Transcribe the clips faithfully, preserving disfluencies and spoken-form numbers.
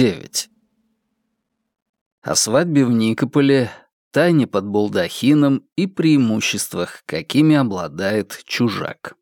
девять. О свадьбе в Никополе, тайне под балдахином и преимуществах, какими обладает чужак.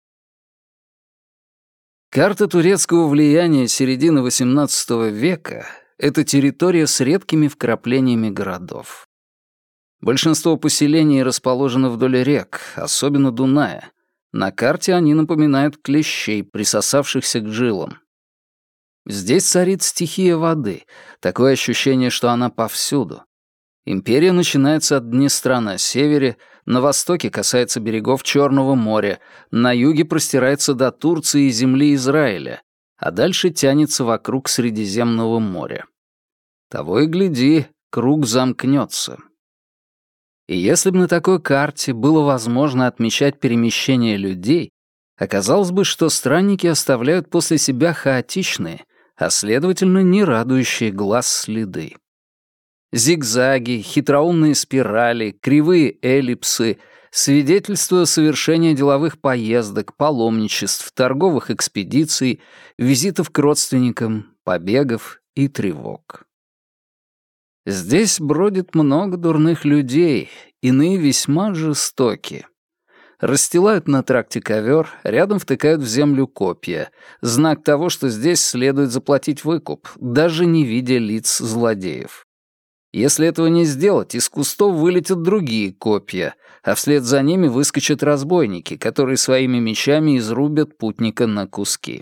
Карта турецкого влияния середины восемнадцатого века — это территория с редкими вкраплениями городов. Большинство поселений расположено вдоль рек, особенно Дуная. На карте они напоминают клещей, присосавшихся к жилам. Здесь царит стихия воды, такое ощущение, что она повсюду. Империя начинается от Днестра на севере, на востоке касается берегов Черного моря, на юге простирается до Турции и земли Израиля, а дальше тянется вокруг Средиземного моря. Того и гляди, круг замкнется. И если бы на такой карте было возможно отмечать перемещение людей, оказалось бы, что странники оставляют после себя хаотичные, а следовательно, не радующие глаз следы. Зигзаги, хитроумные спирали, кривые эллипсы — свидетельство совершения деловых поездок, паломничеств, торговых экспедиций, визитов к родственникам, побегов и тревог. Здесь бродит много дурных людей, иные весьма жестокие. Расстилают на тракте ковер, рядом втыкают в землю копья. Знак того, что здесь следует заплатить выкуп, даже не видя лиц злодеев. Если этого не сделать, из кустов вылетят другие копья, а вслед за ними выскочат разбойники, которые своими мечами изрубят путника на куски.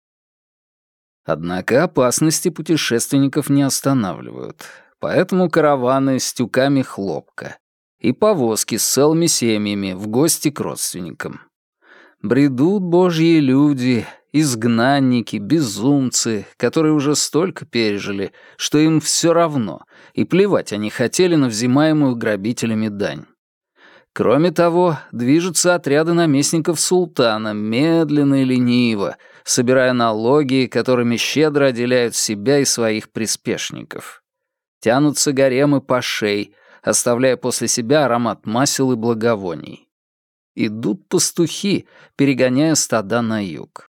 Однако опасности путешественников не останавливают, поэтому караваны с тюками хлопка и повозки с целыми семьями в гости к родственникам. Бредут божьи люди, изгнанники, безумцы, которые уже столько пережили, что им все равно, и плевать они хотели на взимаемую грабителями дань. Кроме того, движутся отряды наместников султана, медленно и лениво, собирая налоги, которыми щедро отделяют себя и своих приспешников. Тянутся гаремы пашей, оставляя после себя аромат масел и благовоний. Идут пастухи, перегоняя стада на юг.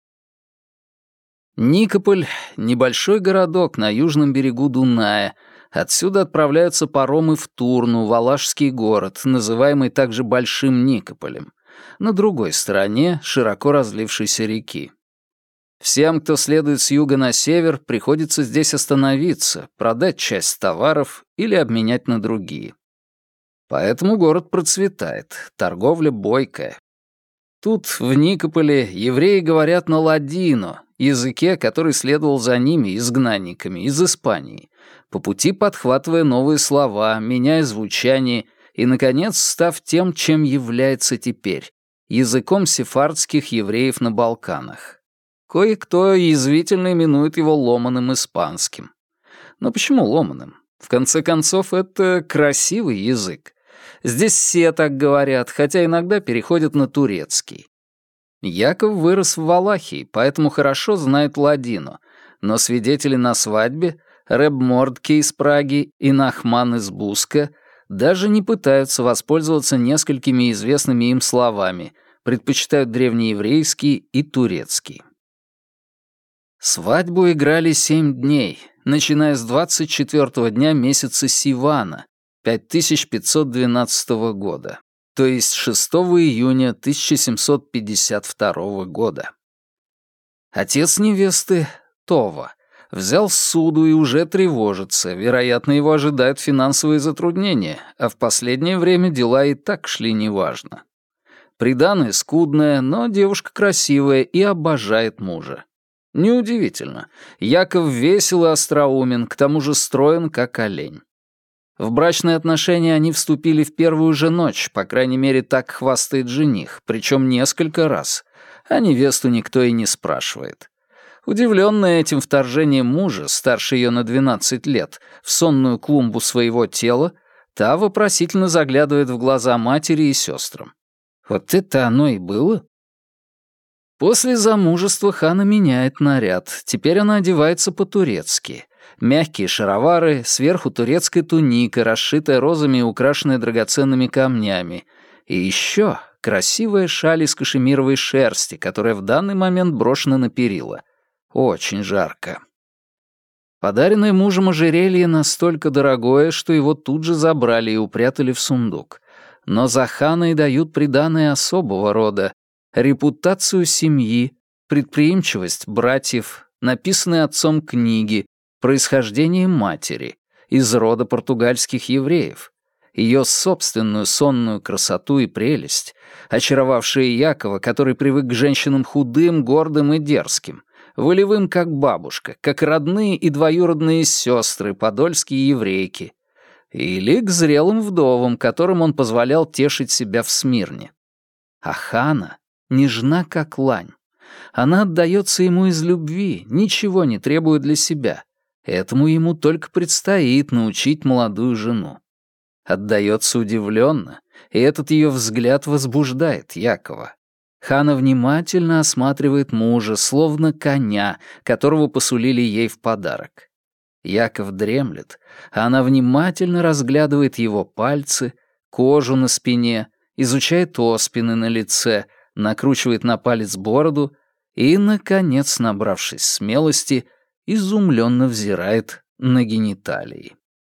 Никополь — небольшой городок на южном берегу Дуная. Отсюда отправляются паромы в Турну, валашский город, называемый также Большим Никополем, на другой стороне широко разлившейся реки. Всем, кто следует с юга на север, приходится здесь остановиться, продать часть товаров или обменять на другие. Поэтому город процветает, торговля бойкая. Тут, в Никополе, евреи говорят на ладино, языке, который следовал за ними, изгнанниками, из Испании, по пути подхватывая новые слова, меняя звучание и, наконец, став тем, чем является теперь, языком сефардских евреев на Балканах. Кое-кто язвительно именует его ломаным испанским. Но почему ломаным? В конце концов, это красивый язык. Здесь все так говорят, хотя иногда переходят на турецкий. Яков вырос в Валахии, поэтому хорошо знает ладину, но свидетели на свадьбе, Реб Мордке из Праги и Нахман из Буска, даже не пытаются воспользоваться несколькими известными им словами, предпочитают древнееврейский и турецкий. Свадьбу играли семь дней, начиная с двадцать четвёртого дня месяца Сивана, пять тысяч пятьсот двенадцатого года, то есть шестого июня тысяча семьсот пятьдесят второго года. Отец невесты, Това, взял суду и уже тревожится, вероятно, его ожидают финансовые затруднения, а в последнее время дела и так шли неважно. Приданое скудное, но девушка красивая и обожает мужа. Неудивительно. Яков весел и остроумен, к тому же строен, как олень. В брачные отношения они вступили в первую же ночь, по крайней мере, так хвастает жених, причем несколько раз, а невесту никто и не спрашивает. Удивленная этим вторжением мужа, старше ее на двенадцать лет, в сонную клумбу своего тела, та вопросительно заглядывает в глаза матери и сестрам. Вот это оно и было? После замужества Хана меняет наряд. Теперь она одевается по-турецки. Мягкие шаровары, сверху турецкая туника, расшитая розами и украшенная драгоценными камнями. И еще красивая шаль из кашемировой шерсти, которая в данный момент брошена на перила. Очень жарко. Подаренное мужем ожерелье настолько дорогое, что его тут же забрали и упрятали в сундук. Но за Ханой дают приданое особого рода, репутацию семьи, предприимчивость братьев, написанные отцом книги, происхождение матери, из рода португальских евреев, ее собственную сонную красоту и прелесть, очаровавшие Якова, который привык к женщинам худым, гордым и дерзким, волевым как бабушка, как родные и двоюродные сестры, подольские еврейки, или к зрелым вдовам, которым он позволял тешить себя в Смирне. А Хана нежна, как лань. Она отдается ему из любви, ничего не требует для себя. Этому ему только предстоит научить молодую жену. Отдается удивленно, и этот ее взгляд возбуждает Якова. Хана внимательно осматривает мужа, словно коня, которого посулили ей в подарок. Яков дремлет, а она внимательно разглядывает его пальцы, кожу на спине, изучает оспины на лице, накручивает на палец бороду и, наконец, набравшись смелости, изумленно взирает на гениталии.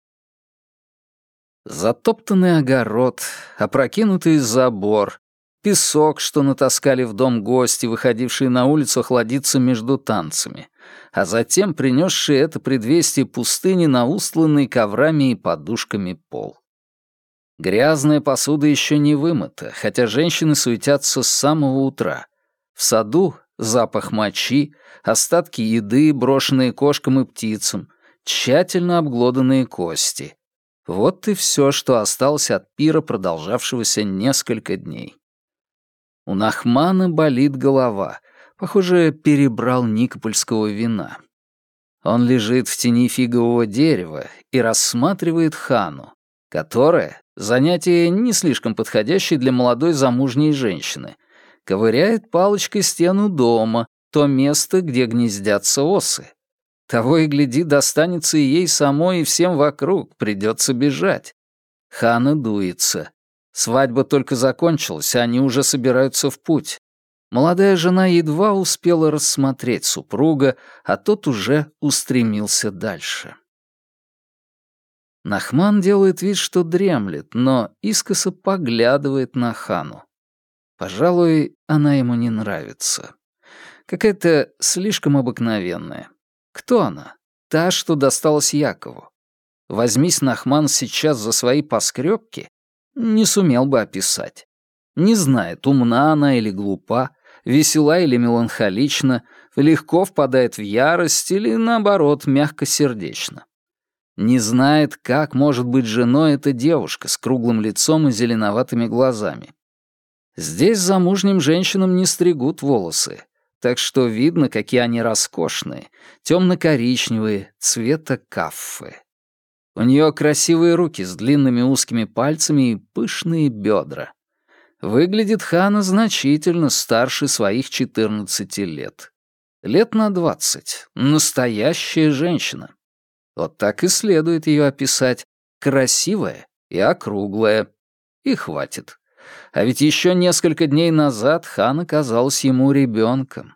Затоптанный огород, опрокинутый забор, песок, что натаскали в дом гости, выходившие на улицу охладиться между танцами, а затем принесшие это предвестие пустыни на устланный коврами и подушками пол. Грязная посуда еще не вымыта, хотя женщины суетятся с самого утра. В саду запах мочи, остатки еды, брошенные кошкам и птицам, тщательно обглоданные кости. Вот и все, что осталось от пира, продолжавшегося несколько дней. У Нахмана болит голова. Похоже, перебрал никопольского вина. Он лежит в тени фигового дерева и рассматривает Хану, которая, занятие не слишком подходящее для молодой замужней женщины, ковыряет палочкой стену дома, то место, где гнездятся осы. Того и гляди, достанется и ей самой, и всем вокруг, придется бежать. Хана дуется. Свадьба только закончилась, а они уже собираются в путь. Молодая жена едва успела рассмотреть супруга, а тот уже устремился дальше. Нахман делает вид, что дремлет, но искоса поглядывает на Хану. Пожалуй, она ему не нравится. Какая-то слишком обыкновенная. Кто она? Та, что досталась Якову. Возьмись Нахман сейчас за свои поскребки, не сумел бы описать. Не знает, умна она или глупа, весела или меланхолична, легко впадает в ярость или, наоборот, мягкосердечна. Не знает, как может быть женой эта девушка с круглым лицом и зеленоватыми глазами. Здесь замужним женщинам не стригут волосы, так что видно, какие они роскошные, темно-коричневые, цвета каффы. У нее красивые руки с длинными узкими пальцами и пышные бедра. Выглядит Хана значительно старше своих четырнадцати лет. Лет на двадцать. Настоящая женщина. Вот так и следует ее описать. Красивая и округлая. И хватит. А ведь еще несколько дней назад Хана казалась ему ребенком.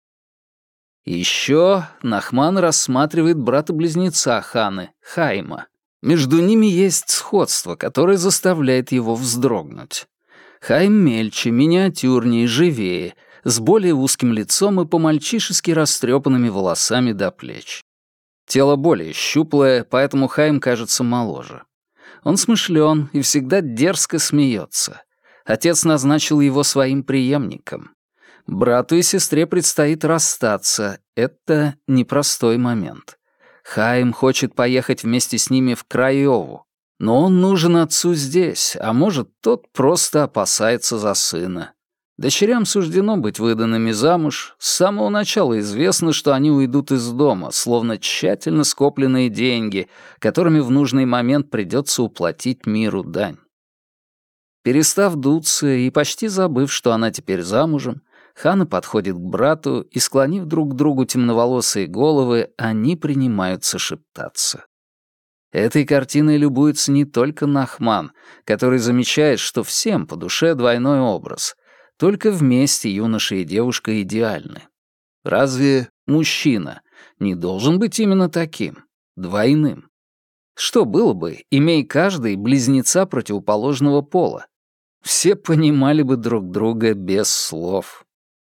Еще Нахман рассматривает брата-близнеца Ханы, Хайма. Между ними есть сходство, которое заставляет его вздрогнуть. Хайм мельче, миниатюрнее, живее, с более узким лицом и по-мальчишески растрепанными волосами до плеч. Тело более щуплое, поэтому Хайм кажется моложе. Он смышлен и всегда дерзко смеется. Отец назначил его своим преемником. Брату и сестре предстоит расстаться. Это непростой момент. Хайм хочет поехать вместе с ними в Крайову. Но он нужен отцу здесь, а может, тот просто опасается за сына. Дочерям суждено быть выданными замуж. С самого начала известно, что они уйдут из дома, словно тщательно скопленные деньги, которыми в нужный момент придется уплатить миру дань. Перестав дуться и почти забыв, что она теперь замужем, Хана подходит к брату, и, склонив друг к другу темноволосые головы, они принимаются шептаться. Этой картиной любуется не только Нахман, который замечает, что всем по душе двойной образ. Только вместе юноша и девушка идеальны. Разве мужчина, не должен быть именно таким, двойным. Что было бы, имей каждый близнеца противоположного пола? Все понимали бы друг друга без слов.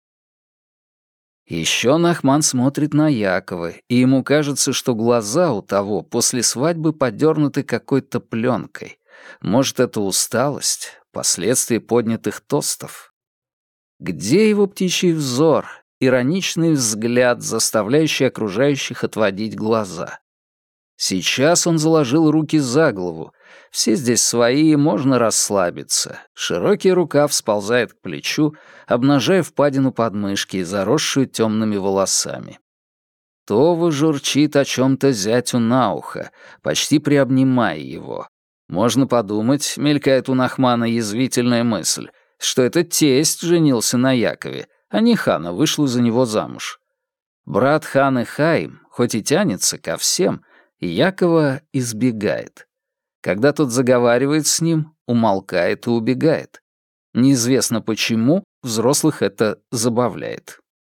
Еще Нахман смотрит на Якова, и ему кажется, что глаза у того после свадьбы подернуты какой-то пленкой. Может, это усталость, последствия поднятых тостов? Где его птичий взор, ироничный взгляд, заставляющий окружающих отводить глаза? Сейчас он заложил руки за голову. Все здесь свои, можно расслабиться. Широкий рукав сползает к плечу, обнажая впадину подмышки, заросшую темными волосами. Това журчит о чем-то зятю на ухо, почти приобнимая его. Можно подумать, мелькает у Нахмана язвительная мысль, что это тесть женился на Якове, а не Хана вышла за него замуж. Брат Ханы Хаим, хоть и тянется ко всем, Якова избегает. Когда тот заговаривает с ним, умолкает и убегает. Неизвестно почему, взрослых это забавляет.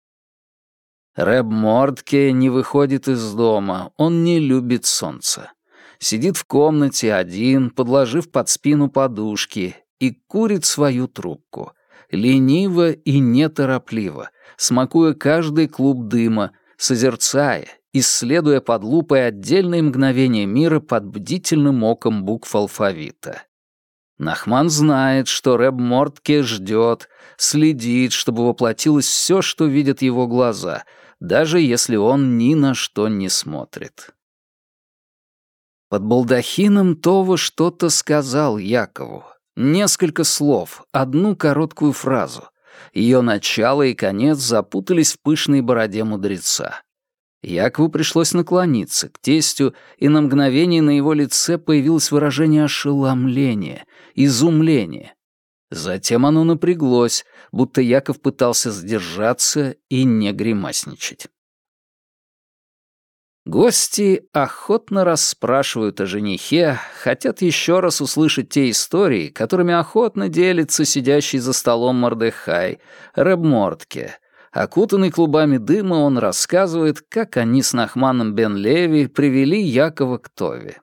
Рэб Мордке не выходит из дома, он не любит солнца. Сидит в комнате один, подложив под спину подушки, и курит свою трубку. Лениво и неторопливо, смакуя каждый клуб дыма, созерцая, исследуя под лупой отдельные мгновения мира под бдительным оком букв алфавита. Нахман знает, что Рэб Мордке ждет, следит, чтобы воплотилось все, что видят его глаза, даже если он ни на что не смотрит. Под балдахином Това что-то сказал Якову. Несколько слов, одну короткую фразу. Ее начало и конец запутались в пышной бороде мудреца. Якову пришлось наклониться к тестю, и на мгновение на его лице появилось выражение ошеломления, изумления. Затем оно напряглось, будто Яков пытался сдержаться и не гримасничать. Гости охотно расспрашивают о женихе, хотят еще раз услышать те истории, которыми охотно делится сидящий за столом Мордехай, Рэб Мордке. Окутанный клубами дыма, он рассказывает, как они с Нахманом бен Леви привели Якова к Тове.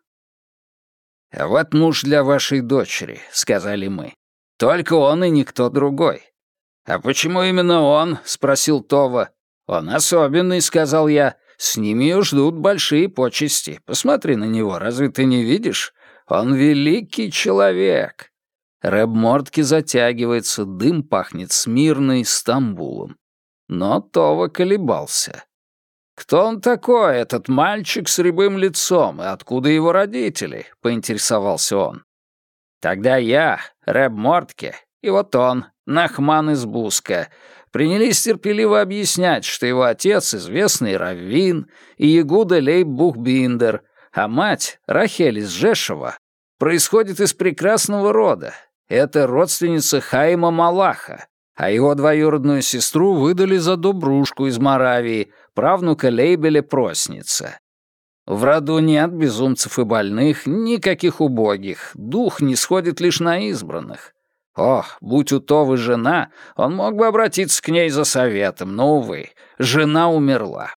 «А вот муж для вашей дочери», — сказали мы. «Только он и никто другой». «А почему именно он?» — спросил Това. «Он особенный», — сказал я. «С ними ее ждут большие почести. Посмотри на него, разве ты не видишь? Он великий человек». Рэб Мордке затягивается, дым пахнет Смирной, Стамбулом. Но Това колебался. «Кто он такой, этот мальчик с рябым лицом, и откуда его родители?» — поинтересовался он. Тогда я, Рэб Мордке, и вот он, Нахман из Буска, принялись терпеливо объяснять, что его отец — известный раввин и Ягуда Лейб Бухбиндер, а мать, Рахель из Жешева, происходит из прекрасного рода. Это родственница Хаима Малаха, а его двоюродную сестру выдали за добрушку из Моравии, правнука Лейбеля Просница. В роду нет безумцев и больных, никаких убогих, дух не сходит лишь на избранных. Ох, будь у Товы жена, он мог бы обратиться к ней за советом, но, увы, жена умерла.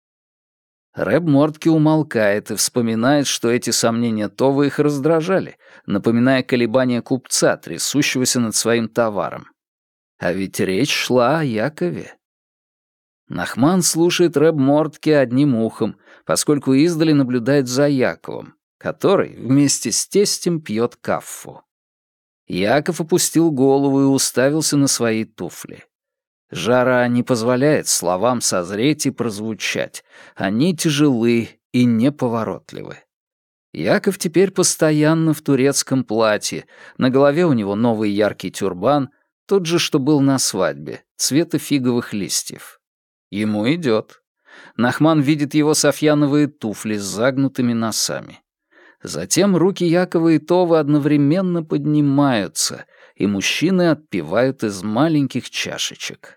Рэб Мордке умолкает и вспоминает, что эти сомнения Това их раздражали, напоминая колебания купца, трясущегося над своим товаром. А ведь речь шла о Якове. Нахман слушает Рэб Мордке одним ухом, поскольку издали наблюдает за Яковом, который вместе с тестем пьет каффу. Яков опустил голову и уставился на свои туфли. Жара не позволяет словам созреть и прозвучать. Они тяжелы и неповоротливы. Яков теперь постоянно в турецком платье, на голове у него новый яркий тюрбан, тот же, что был на свадьбе, цвета фиговых листьев. Ему идет. Нахман видит его софьяновые туфли с загнутыми носами. Затем руки Якова и Това одновременно поднимаются, и мужчины отпивают из маленьких чашечек.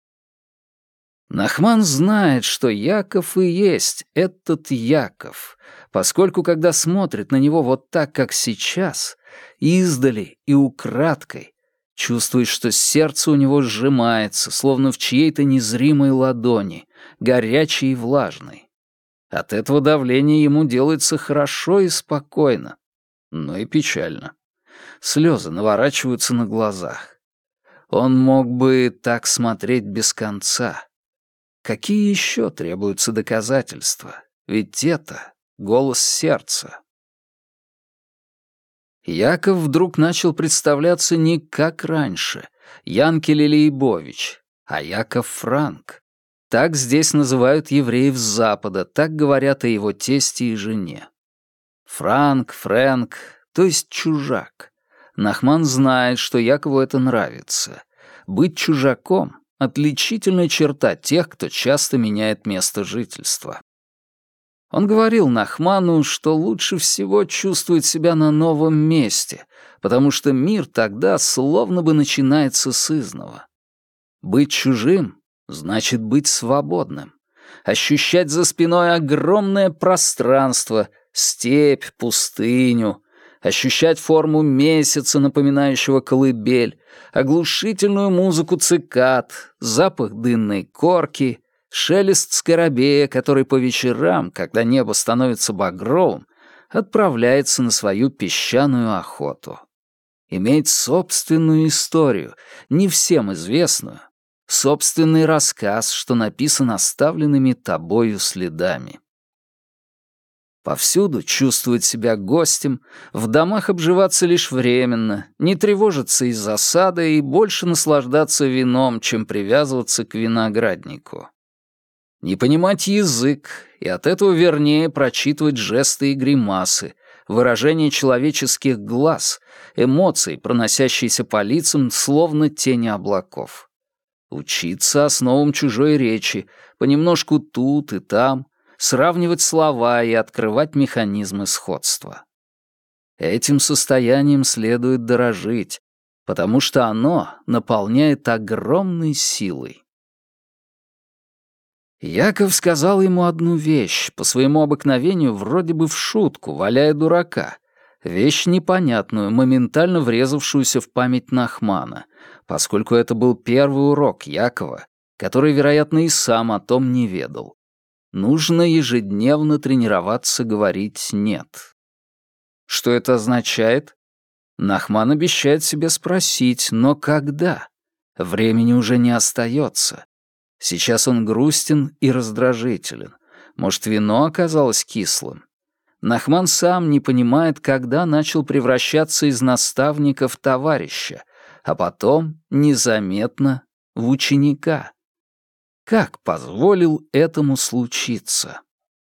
Нахман знает, что Яков и есть этот Яков, поскольку, когда смотрит на него вот так, как сейчас, издали и украдкой, Чувствует, что сердце у него сжимается, словно в чьей-то незримой ладони, горячей и влажной. От этого давления ему делается хорошо и спокойно, но и печально. Слезы наворачиваются на глазах. Он мог бы так смотреть без конца. Какие еще требуются доказательства? Ведь это голос сердца. Яков вдруг начал представляться не как раньше, Янкель Лейбович, а Яков Франк. Так здесь называют евреев с Запада, так говорят о его тесте и жене. Франк, Фрэнк, то есть чужак. Нахман знает, что Якову это нравится. Быть чужаком — отличительная черта тех, кто часто меняет место жительства. Он говорил Нахману, что лучше всего чувствует себя на новом месте, потому что мир тогда словно бы начинается с изного. Быть чужим — значит быть свободным. Ощущать за спиной огромное пространство, степь, пустыню, ощущать форму месяца, напоминающего колыбель, оглушительную музыку цикад, запах дынной корки, шелест скоробея, который по вечерам, когда небо становится багровым, отправляется на свою песчаную охоту. Иметь собственную историю, не всем известную, собственный рассказ, что написан оставленными тобою следами. Повсюду чувствовать себя гостем, в домах обживаться лишь временно, не тревожиться из-за сада и больше наслаждаться вином, чем привязываться к винограднику. Не понимать язык, и от этого вернее прочитывать жесты и гримасы, выражение человеческих глаз, эмоции, проносящиеся по лицам, словно тени облаков. Учиться основам чужой речи, понемножку тут и там, сравнивать слова и открывать механизмы сходства. Этим состоянием следует дорожить, потому что оно наполняет огромной силой. Яков сказал ему одну вещь, по своему обыкновению вроде бы в шутку, валяя дурака, вещь непонятную, моментально врезавшуюся в память Нахмана, поскольку это был первый урок Якова, который, вероятно, и сам о том не ведал. Нужно ежедневно тренироваться говорить «нет». Что это означает? Нахман обещает себе спросить, но когда? Времени уже не остается. Сейчас он грустен и раздражителен. Может, вино оказалось кислым? Нахман сам не понимает, когда начал превращаться из наставника в товарища, а потом, незаметно, в ученика. Как позволил этому случиться?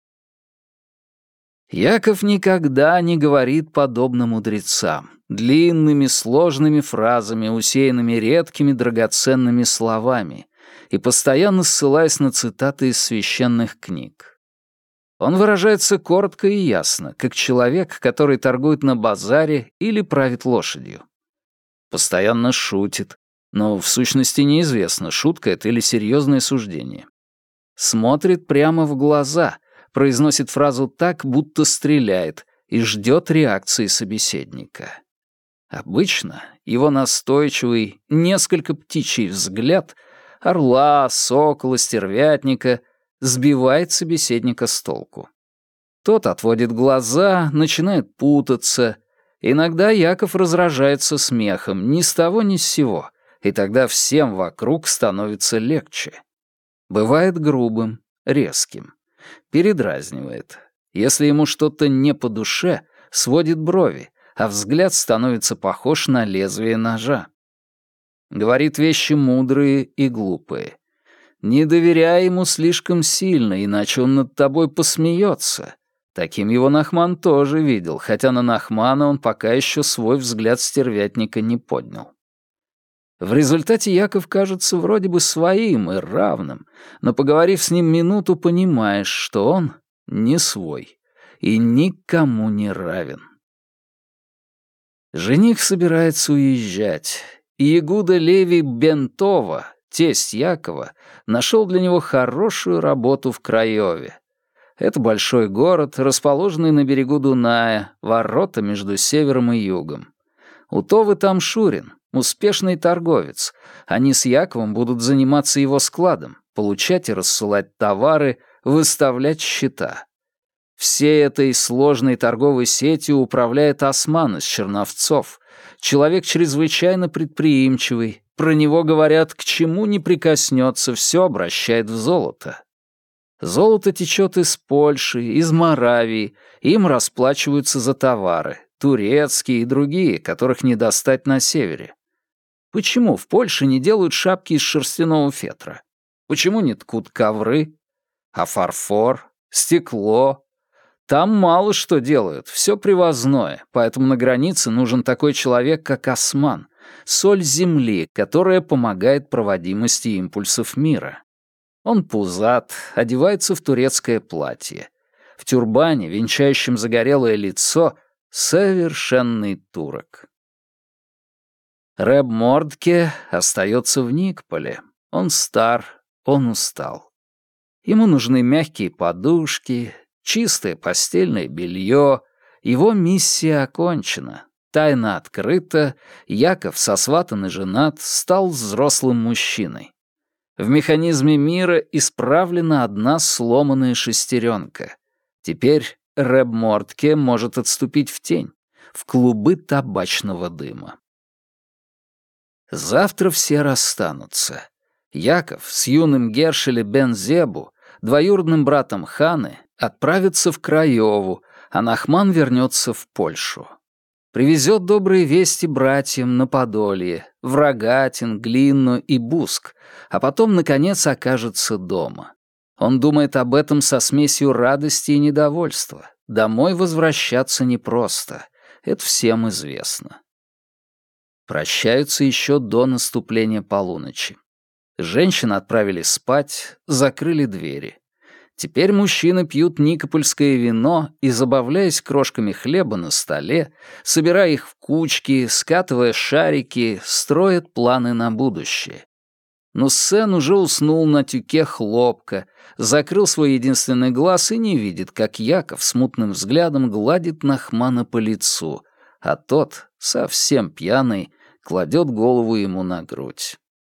Яков никогда не говорит подобно мудрецам, длинными сложными фразами, усеянными редкими драгоценными словами, и постоянно ссылаясь на цитаты из священных книг. Он выражается коротко и ясно, как человек, который торгует на базаре или правит лошадью. Постоянно шутит, но в сущности неизвестно, шутка это или серьезное суждение. Смотрит прямо в глаза, произносит фразу так, будто стреляет, и ждет реакции собеседника. Обычно его настойчивый, несколько птичий взгляд — орла, сокола, стервятника сбивает собеседника с толку. Тот отводит глаза, начинает путаться. Иногда Яков разражается смехом, ни с того ни с сего, и тогда всем вокруг становится легче. Бывает грубым, резким. Передразнивает. Если ему что-то не по душе, сводит брови, а взгляд становится похож на лезвие ножа. Говорит вещи мудрые и глупые. Не доверяй ему слишком сильно, иначе он над тобой посмеется. Таким его Нахман тоже видел, хотя на Нахмана он пока еще свой взгляд стервятника не поднял. В результате Яков кажется вроде бы своим и равным, но, поговорив с ним минуту, понимаешь, что он не свой и никому не равен. Жених собирается уезжать. И Ягуда Леви Бентова, тесть Якова, нашел для него хорошую работу в Краеве. Это большой город, расположенный на берегу Дуная, ворота между севером и югом. У Товы там Шурин, успешный торговец. Они с Яковом будут заниматься его складом, получать и рассылать товары, выставлять счета. Всей этой сложной торговой сетью управляет Осман из Черновцов, человек чрезвычайно предприимчивый. Про него говорят, к чему не прикоснется, все обращает в золото. Золото течет из Польши, из Моравии, им расплачиваются за товары, турецкие и другие, которых не достать на севере. Почему в Польше не делают шапки из шерстяного фетра? Почему не ткут ковры? А фарфор? Стекло? Там мало что делают, все привозное, поэтому на границе нужен такой человек, как Осман, соль земли, которая помогает проводимости импульсов мира. Он пузат, одевается в турецкое платье. В тюрбане, венчающем загорелое лицо, совершенный турок. Рэб Мордке остается в Никполе. Он стар, он устал. Ему нужны мягкие подушки, чистое постельное белье. Его миссия окончена. Тайна открыта. Яков, сосватан и женат, стал взрослым мужчиной. В механизме мира исправлена одна сломанная шестеренка. Теперь Рэб Мордке может отступить в тень, в клубы табачного дыма. Завтра все расстанутся. Яков с юным Гершеле бен Зебу, двоюродным братом Ханы, отправится в Краеву, а Нахман вернется в Польшу. Привезет добрые вести братьям на Подолье, в Рогатин, Глинну и Буск, а потом, наконец, окажется дома. Он думает об этом со смесью радости и недовольства. Домой возвращаться непросто. Это всем известно. Прощаются еще до наступления полуночи. Женщин отправили спать, закрыли двери. Теперь мужчины пьют никопольское вино и, забавляясь крошками хлеба на столе, собирая их в кучки, скатывая шарики, строят планы на будущее. Нуссен уже уснул на тюке хлопка, закрыл свой единственный глаз и не видит, как Яков смутным взглядом гладит Нахмана по лицу, а тот, совсем пьяный, кладет голову ему на грудь.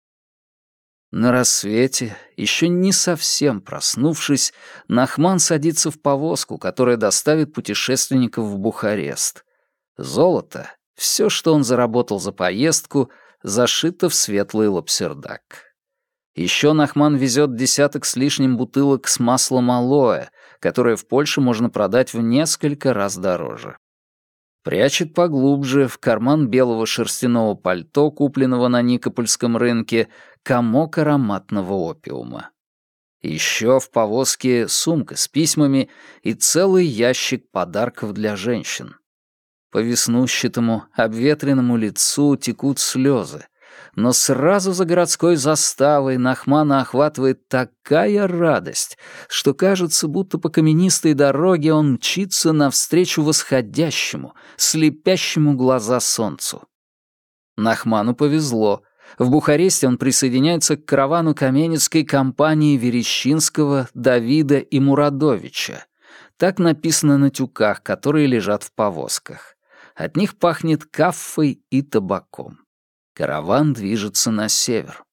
На рассвете, еще не совсем проснувшись, Нахман садится в повозку, которая доставит путешественников в Бухарест. Золото, все, что он заработал за поездку, зашито в светлый лапсердак. Еще Нахман везет десяток с лишним бутылок с маслом алоэ, которое в Польше можно продать в несколько раз дороже. Прячет поглубже в карман белого шерстяного пальто, купленного на Никопольском рынке, комок ароматного опиума. Еще в повозке сумка с письмами и целый ящик подарков для женщин. По веснущатому, обветренному лицу текут слезы, но сразу за городской заставой Нахмана охватывает такая радость, что кажется, будто по каменистой дороге он мчится навстречу восходящему, слепящему глаза солнцу. Нахману повезло. В Бухаресте он присоединяется к каравану каменецкой компании Верещинского, Давида и Мурадовича. Так написано на тюках, которые лежат в повозках. От них пахнет каффой и табаком. Караван движется на север.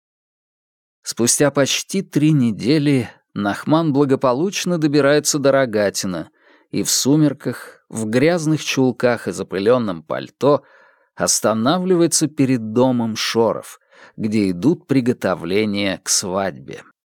Спустя почти три недели Нахман благополучно добирается до Рогатина и в сумерках, в грязных чулках и запыленном пальто останавливается перед домом Шоров, где идут приготовления к свадьбе.